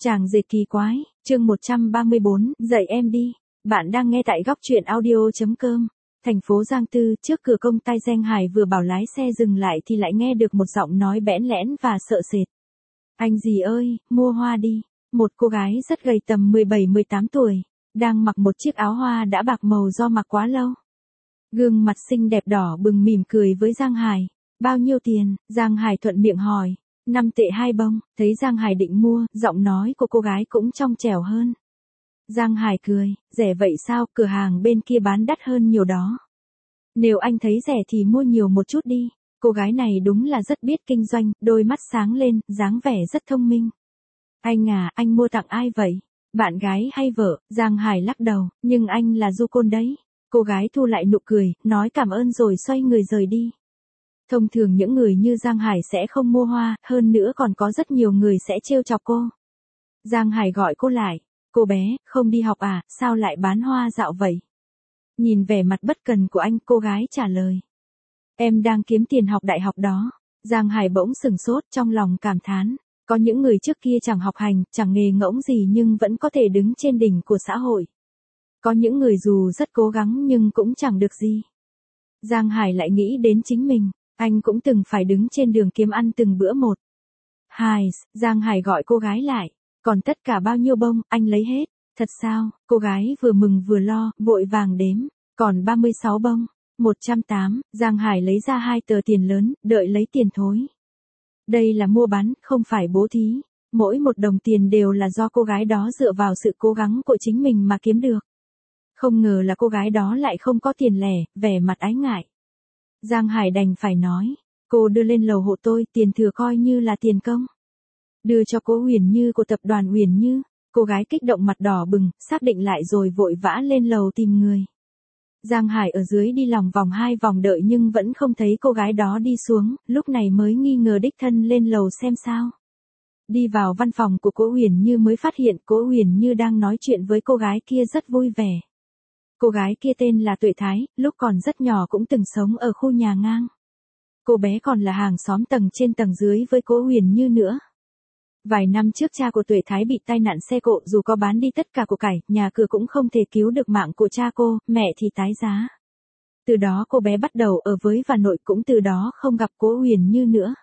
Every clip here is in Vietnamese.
Chàng rể kỳ quái, chương 134, dạy em đi. Bạn đang nghe tại góc truyện audio.com. Thành phố Giang Tư, trước cửa công ty Giang Hải vừa bảo lái xe dừng lại thì lại nghe được một giọng nói bẽn lẽn và sợ sệt. Anh gì ơi, mua hoa đi. Một cô gái rất gầy tầm 17-18 tuổi, đang mặc một chiếc áo hoa đã bạc màu do mặc quá lâu. Gương mặt xinh đẹp đỏ bừng mỉm cười với Giang Hải. Bao nhiêu tiền? Giang Hải thuận miệng hỏi. 5 tệ 2 bông, thấy Giang Hải định mua, giọng nói của cô gái cũng trong trẻo hơn. Giang Hải cười, rẻ vậy sao, cửa hàng bên kia bán đắt hơn nhiều đó. Nếu anh thấy rẻ thì mua nhiều một chút đi. Cô gái này đúng là rất biết kinh doanh, đôi mắt sáng lên, dáng vẻ rất thông minh. Anh à, anh mua tặng ai vậy? Bạn gái hay vợ? Giang Hải lắc đầu, nhưng anh là du côn đấy. Cô gái thu lại nụ cười, nói cảm ơn rồi xoay người rời đi. Thông thường những người như Giang Hải sẽ không mua hoa, hơn nữa còn có rất nhiều người sẽ trêu chọc cô. Giang Hải gọi cô lại. Cô bé, không đi học à, sao lại bán hoa dạo vậy? Nhìn vẻ mặt bất cần của anh, cô gái trả lời. Em đang kiếm tiền học đại học đó. Giang Hải bỗng sừng sốt trong lòng cảm thán. Có những người trước kia chẳng học hành, chẳng nghề ngỗng gì nhưng vẫn có thể đứng trên đỉnh của xã hội. Có những người dù rất cố gắng nhưng cũng chẳng được gì. Giang Hải lại nghĩ đến chính mình. Anh cũng từng phải đứng trên đường kiếm ăn từng bữa một. Giang Hải gọi cô gái lại. Còn tất cả bao nhiêu bông, anh lấy hết. Thật sao? Cô gái vừa mừng vừa lo, vội vàng đếm. Còn 36 bông. 108, Giang Hải lấy ra 2 tờ tiền lớn, đợi lấy tiền thối. Đây là mua bán, không phải bố thí. Mỗi một đồng tiền đều là do cô gái đó dựa vào sự cố gắng của chính mình mà kiếm được. Không ngờ là cô gái đó lại không có tiền lẻ, vẻ mặt ái ngại. Giang Hải đành phải nói, cô đưa lên lầu hộ tôi, tiền thừa coi như là tiền công. Đưa cho cô Huyền Như của tập đoàn Huyền Như. Cô gái kích động mặt đỏ bừng, xác định lại rồi vội vã lên lầu tìm người. Giang Hải ở dưới đi lòng vòng 2 vòng đợi nhưng vẫn không thấy cô gái đó đi xuống, lúc này mới nghi ngờ đích thân lên lầu xem sao. Đi vào văn phòng của cô Huyền Như mới phát hiện cô Huyền Như đang nói chuyện với cô gái kia rất vui vẻ. Cô gái kia tên là Tuệ Thái, lúc còn rất nhỏ cũng từng sống ở khu nhà ngang. Cô bé còn là hàng xóm tầng trên tầng dưới với cô Huyền Như nữa. Vài năm trước cha của Tuệ Thái bị tai nạn xe cộ, dù có bán đi tất cả của cải, nhà cửa cũng không thể cứu được mạng của cha cô, mẹ thì tái giá. Từ đó cô bé bắt đầu ở với bà nội, cũng từ đó không gặp cô Huyền Như nữa.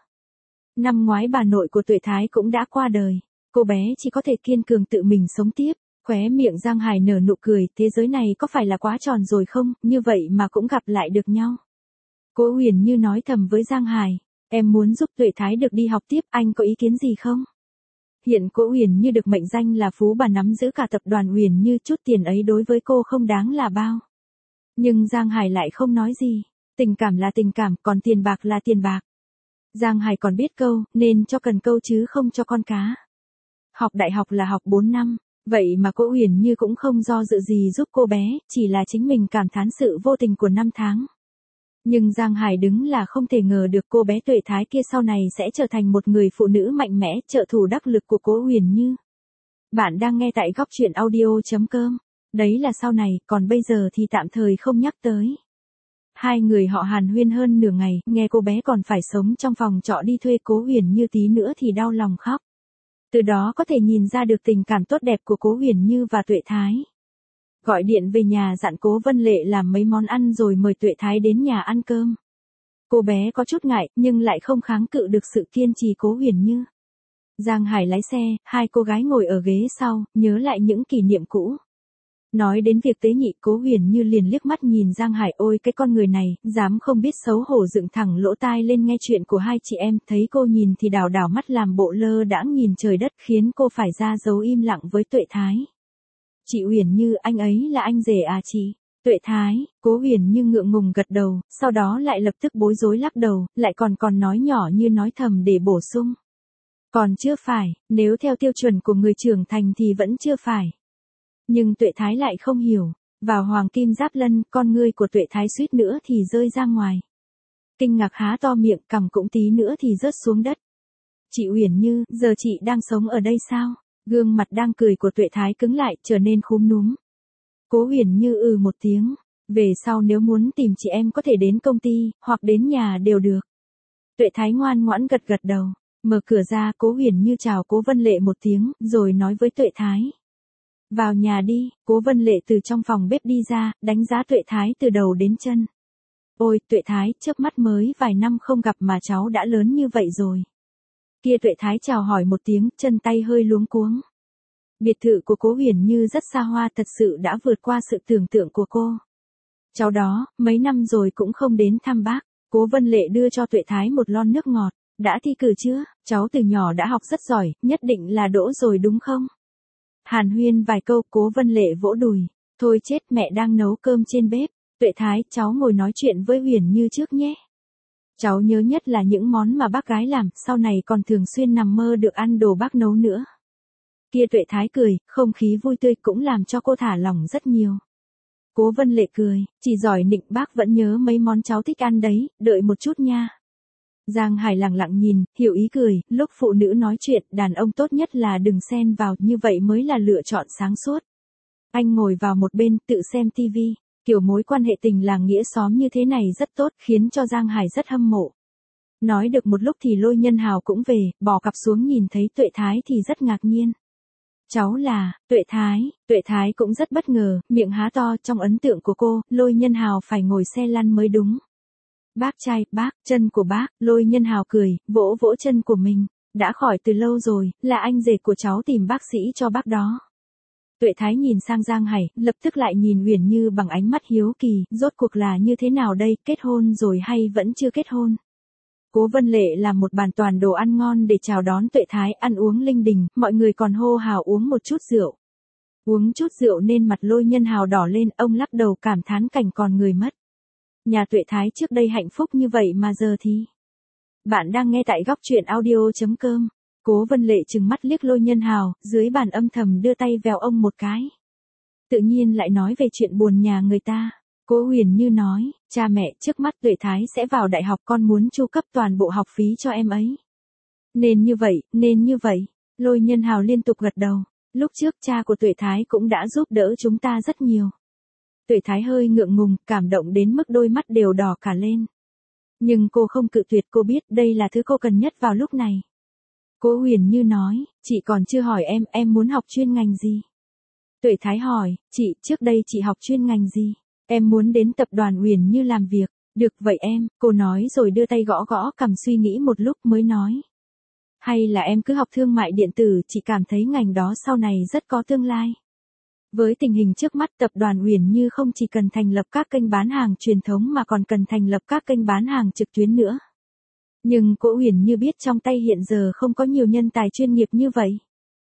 Năm ngoái bà nội của Tuệ Thái cũng đã qua đời. Cô bé chỉ có thể kiên cường tự mình sống tiếp. Khóe miệng Giang Hải nở nụ cười, thế giới này có phải là quá tròn rồi không, như vậy mà cũng gặp lại được nhau. Cô Huyền Như nói thầm với Giang Hải, em muốn giúp Tuệ Thái được đi học tiếp, anh có ý kiến gì không? Hiện cô Huyền Như được mệnh danh là phú bà, nắm giữ cả tập đoàn Huyền Như, chút tiền ấy đối với cô không đáng là bao. Nhưng Giang Hải lại không nói gì, tình cảm là tình cảm, còn tiền bạc là tiền bạc. Giang Hải còn biết câu, nên cho cần câu chứ không cho con cá. Học đại học là học 4 năm. Vậy mà cô Huyền Như cũng không do dự gì giúp cô bé, chỉ là chính mình cảm thán sự vô tình của năm tháng. Nhưng Giang Hải đứng là không thể ngờ được cô bé Tuệ Thái kia sau này sẽ trở thành một người phụ nữ mạnh mẽ, trợ thủ đắc lực của cô Huyền Như. Bạn đang nghe tại góc truyện audio.com. Đấy là sau này, còn bây giờ thì tạm thời không nhắc tới. Hai người họ hàn huyên hơn nửa ngày, nghe cô bé còn phải sống trong phòng trọ đi thuê cô Huyền Như tí nữa thì đau lòng khóc. Từ đó có thể nhìn ra được tình cảm tốt đẹp của cố Huyền Như và Tuệ Thái. Gọi điện về nhà dặn cố Vân Lệ làm mấy món ăn rồi mời Tuệ Thái đến nhà ăn cơm. Cô bé có chút ngại nhưng lại không kháng cự được sự kiên trì cố Huyền Như. Giang Hải lái xe, hai cô gái ngồi ở ghế sau, nhớ lại những kỷ niệm cũ. Nói đến việc tế nhị, cố Huyền Như liền liếc mắt nhìn Giang Hải, ôi cái con người này, dám không biết xấu hổ dựng thẳng lỗ tai lên nghe chuyện của hai chị em, thấy cô nhìn thì đảo đảo mắt làm bộ lơ đãng nhìn trời đất, khiến cô phải ra dấu im lặng với Tuệ Thái. Chị Huyền Như, anh ấy là anh rể à chị? Tuệ Thái, cố Huyền Như ngượng ngùng gật đầu, sau đó lại lập tức bối rối lắc đầu, lại còn nói nhỏ như nói thầm để bổ sung. Còn chưa phải, nếu theo tiêu chuẩn của người trưởng thành thì vẫn chưa phải. Nhưng Tuệ Thái lại không hiểu, vào hoàng kim giáp lân, con ngươi của Tuệ Thái suýt nữa thì rơi ra ngoài. Kinh ngạc há to miệng, cằm cũng tí nữa thì rớt xuống đất. Chị Huyền Như, giờ chị đang sống ở đây sao? Gương mặt đang cười của Tuệ Thái cứng lại, trở nên khúm núm. Cố Huyền Như một tiếng, về sau nếu muốn tìm chị em có thể đến công ty, hoặc đến nhà đều được. Tuệ Thái ngoan ngoãn gật gật đầu. Mở cửa ra, Cố Huyền Như chào Cố Vân Lệ một tiếng, rồi nói với Tuệ Thái. Vào nhà đi. Cố Vân Lệ từ trong phòng bếp đi ra, đánh giá Tuệ Thái từ đầu đến chân. Ôi, Tuệ Thái, chớp mắt mới vài năm không gặp mà cháu đã lớn như vậy rồi. Kia Tuệ Thái chào hỏi một tiếng, chân tay hơi luống cuống. Biệt thự của Cố Huyền Như rất xa hoa, thật sự đã vượt qua sự tưởng tượng của cô. Cháu đó, mấy năm rồi cũng không đến thăm bác. Cố Vân Lệ đưa cho Tuệ Thái một lon nước ngọt. Đã thi cử chưa? Cháu từ nhỏ đã học rất giỏi, nhất định là đỗ rồi đúng không? Hàn huyên vài câu, Cố Vân Lệ vỗ đùi. Thôi chết, mẹ đang nấu cơm trên bếp. Tuệ Thái, cháu ngồi nói chuyện với Huyền Như trước nhé. Cháu nhớ nhất là những món mà bác gái làm, sau này còn thường xuyên nằm mơ được ăn đồ bác nấu nữa. Kia Tuệ Thái cười, không khí vui tươi cũng làm cho cô thả lỏng rất nhiều. Cố Vân Lệ cười, chỉ giỏi nịnh bác vẫn nhớ mấy món cháu thích ăn đấy, đợi một chút nha. Giang Hải lặng lặng nhìn, hiểu ý cười, lúc phụ nữ nói chuyện, đàn ông tốt nhất là đừng xen vào, như vậy mới là lựa chọn sáng suốt. Anh ngồi vào một bên, tự xem tivi, kiểu mối quan hệ tình làng nghĩa xóm như thế này rất tốt, khiến cho Giang Hải rất hâm mộ. Nói được một lúc thì Lôi Nhân Hào cũng về, bỏ cặp xuống nhìn thấy Tuệ Thái thì rất ngạc nhiên. Cháu là, Tuệ Thái cũng rất bất ngờ, miệng há to, trong ấn tượng của cô, Lôi Nhân Hào phải ngồi xe lăn mới đúng. Bác trai, bác, chân của bác. Lôi Nhân Hào cười, vỗ vỗ chân của mình. Đã khỏi từ lâu rồi, là anh rể của cháu tìm bác sĩ cho bác đó. Tuệ Thái nhìn sang Giang Hải, lập tức lại nhìn Huyền Như bằng ánh mắt hiếu kỳ, rốt cuộc là như thế nào đây, kết hôn rồi hay vẫn chưa kết hôn? Cố Vân Lệ làm một bàn toàn đồ ăn ngon để chào đón Tuệ Thái, ăn uống linh đình, mọi người còn hô hào uống một chút rượu. Uống chút rượu nên mặt Lôi Nhân Hào đỏ lên, ông lắc đầu cảm thán cảnh còn người mất. Nhà Tuệ Thái trước đây hạnh phúc như vậy mà giờ thì... Bạn đang nghe tại góc truyện audio.com. Cố Vân Lệ trừng mắt liếc Lôi Nhân Hào, dưới bàn âm thầm đưa tay vèo ông một cái. Tự nhiên lại nói về chuyện buồn nhà người ta. Cố Huyền Như nói, cha mẹ, trước mắt Tuệ Thái sẽ vào đại học, con muốn chu cấp toàn bộ học phí cho em ấy. Nên như vậy. Lôi Nhân Hào liên tục gật đầu. Lúc trước cha của Tuệ Thái cũng đã giúp đỡ chúng ta rất nhiều. Tuệ Thái hơi ngượng ngùng, cảm động đến mức đôi mắt đều đỏ cả lên. Nhưng cô không cự tuyệt, cô biết đây là thứ cô cần nhất vào lúc này. Cố Huyền Như nói, chị còn chưa hỏi em muốn học chuyên ngành gì? Tuệ Thái hỏi, chị, trước đây chị học chuyên ngành gì? Em muốn đến tập đoàn Huyền Như làm việc. Được vậy em, cô nói rồi đưa tay gõ gõ cằm suy nghĩ một lúc mới nói. Hay là em cứ học thương mại điện tử, chị cảm thấy ngành đó sau này rất có tương lai. Với tình hình trước mắt, tập đoàn Huyền Như không chỉ cần thành lập các kênh bán hàng truyền thống mà còn cần thành lập các kênh bán hàng trực tuyến nữa. Nhưng Cố Huyền Như biết trong tay hiện giờ không có nhiều nhân tài chuyên nghiệp như vậy.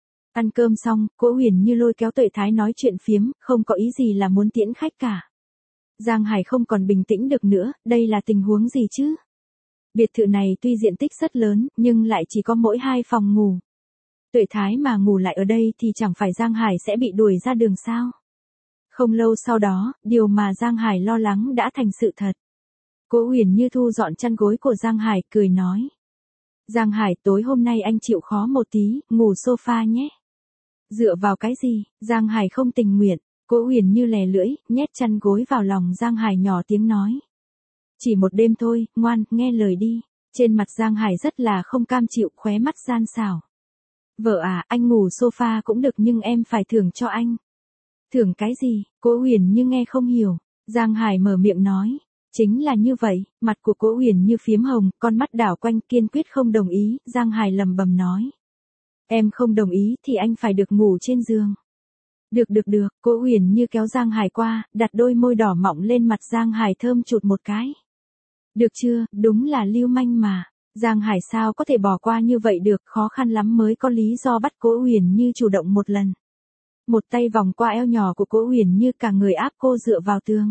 Ăn cơm xong, Cố Huyền Như lôi kéo Tuệ Thái nói chuyện phiếm, không có ý gì là muốn tiễn khách cả. Giang Hải không còn bình tĩnh được nữa, đây là tình huống gì chứ? Biệt thự này tuy diện tích rất lớn, nhưng lại chỉ có mỗi 2 phòng ngủ. Tuệ Thái mà ngủ lại ở đây thì chẳng phải Giang Hải sẽ bị đuổi ra đường sao? Không lâu sau đó, điều mà Giang Hải lo lắng đã thành sự thật. Cố Huyền Như thu dọn chăn gối của Giang Hải, cười nói. Giang Hải, tối hôm nay anh chịu khó một tí, ngủ sofa nhé. Dựa vào cái gì? Giang Hải không tình nguyện. Cố Huyền Như lè lưỡi, nhét chăn gối vào lòng Giang Hải, nhỏ tiếng nói. Chỉ một đêm thôi, ngoan, nghe lời đi. Trên mặt Giang Hải rất là không cam chịu, khóe mắt gian xảo. Vợ à, anh ngủ sofa cũng được nhưng em phải thưởng cho anh. Thưởng cái gì? Cố Huyền Như nghe không hiểu. Giang Hải mở miệng nói. Chính là như vậy, mặt của Cố Huyền Như phiếm hồng, con mắt đảo quanh, kiên quyết không đồng ý. Giang Hải lầm bầm nói. Em không đồng ý thì anh phải được ngủ trên giường. Được, Cố Huyền Như kéo Giang Hải qua, đặt đôi môi đỏ mọng lên mặt Giang Hải thơm chụt một cái. Được chưa, đúng là lưu manh mà. Giang Hải sao có thể bỏ qua như vậy được, khó khăn lắm mới có lý do bắt Cố Huyền Như chủ động một lần. Một tay vòng qua eo nhỏ của Cố Huyền Như, cả người áp cô dựa vào tường.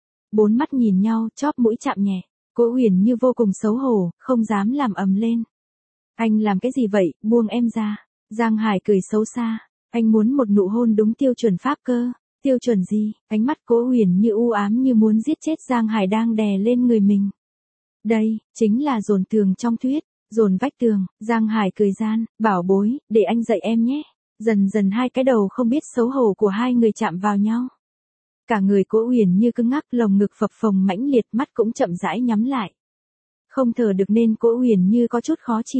4 mắt nhìn nhau, chóp mũi chạm nhẹ. Cố Huyền Như vô cùng xấu hổ, không dám làm ầm lên. Anh làm cái gì vậy, buông em ra. Giang Hải cười xấu xa. Anh muốn một nụ hôn đúng tiêu chuẩn Pháp cơ. Tiêu chuẩn gì? Ánh mắt Cố Huyền Như u ám như muốn giết chết Giang Hải đang đè lên người mình. Đây, chính là dồn tường trong thuyết, dồn vách tường. Giang Hải cười gian, bảo bối, để anh dạy em nhé. Dần dần hai cái đầu không biết xấu hổ của hai người chạm vào nhau. Cả người Cố Huyền Như cứng ngắc, lồng ngực phập phồng mãnh liệt, mắt cũng chậm rãi nhắm lại. Không thở được nên Cố Huyền Như có chút khó chịu.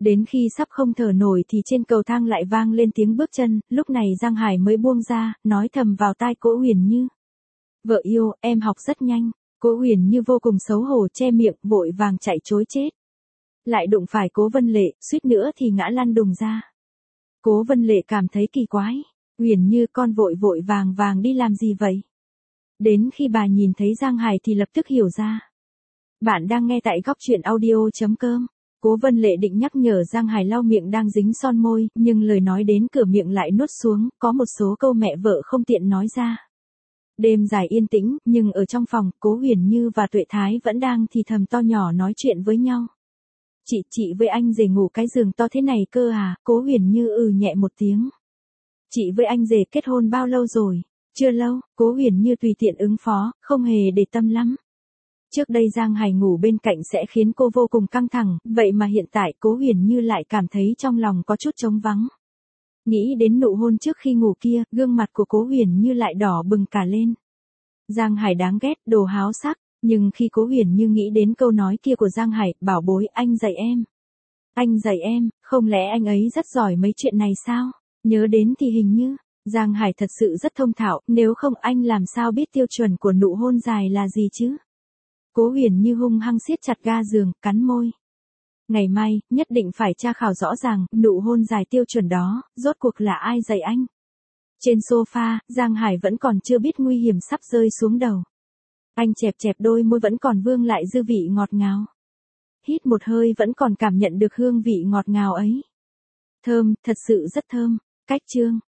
Đến khi sắp không thở nổi thì trên cầu thang lại vang lên tiếng bước chân, lúc này Giang Hải mới buông ra, nói thầm vào tai Cố Huyền Như. Vợ yêu, em học rất nhanh. Cố Huyền Như vô cùng xấu hổ che miệng, vội vàng chạy trối chết. Lại đụng phải Cố Vân Lệ, suýt nữa thì ngã lăn đùng ra. Cố Vân Lệ cảm thấy kỳ quái. Huyền Như con vội vội vàng vàng đi làm gì vậy? Đến khi bà nhìn thấy Giang Hải thì lập tức hiểu ra. Bạn đang nghe tại góc truyện audio.com. Cố Vân Lệ định nhắc nhở Giang Hải lau miệng đang dính son môi, nhưng lời nói đến cửa miệng lại nuốt xuống, có một số câu mẹ vợ không tiện nói ra. Đêm dài yên tĩnh, nhưng ở trong phòng, Cố Huyền Như và Tuệ Thái vẫn đang thì thầm to nhỏ nói chuyện với nhau. Chị với anh rể ngủ cái giường to thế này cơ à? Cố Huyền Như nhẹ một tiếng. Chị với anh rể kết hôn bao lâu rồi? Chưa lâu. Cố Huyền Như tùy tiện ứng phó, không hề để tâm lắm. Trước đây Giang Hải ngủ bên cạnh sẽ khiến cô vô cùng căng thẳng, vậy mà hiện tại Cố Huyền Như lại cảm thấy trong lòng có chút trống vắng. Nghĩ đến nụ hôn trước khi ngủ kia, gương mặt của Cố Huyền Như lại đỏ bừng cả lên. Giang Hải đáng ghét, đồ háo sắc, nhưng khi Cố Huyền Như nghĩ đến câu nói kia của Giang Hải, bảo bối, anh dạy em. Anh dạy em, không lẽ anh ấy rất giỏi mấy chuyện này sao? Nhớ đến thì hình như, Giang Hải thật sự rất thông thạo, nếu không anh làm sao biết tiêu chuẩn của nụ hôn dài là gì chứ? Cố Huyền Như hung hăng siết chặt ga giường, cắn môi. Ngày mai, nhất định phải tra khảo rõ ràng, nụ hôn dài tiêu chuẩn đó, rốt cuộc là ai dạy anh? Trên sofa, Giang Hải vẫn còn chưa biết nguy hiểm sắp rơi xuống đầu. Anh chẹp chẹp đôi môi vẫn còn vương lại dư vị ngọt ngào. Hít một hơi vẫn còn cảm nhận được hương vị ngọt ngào ấy. Thơm, thật sự rất thơm. Cách chương.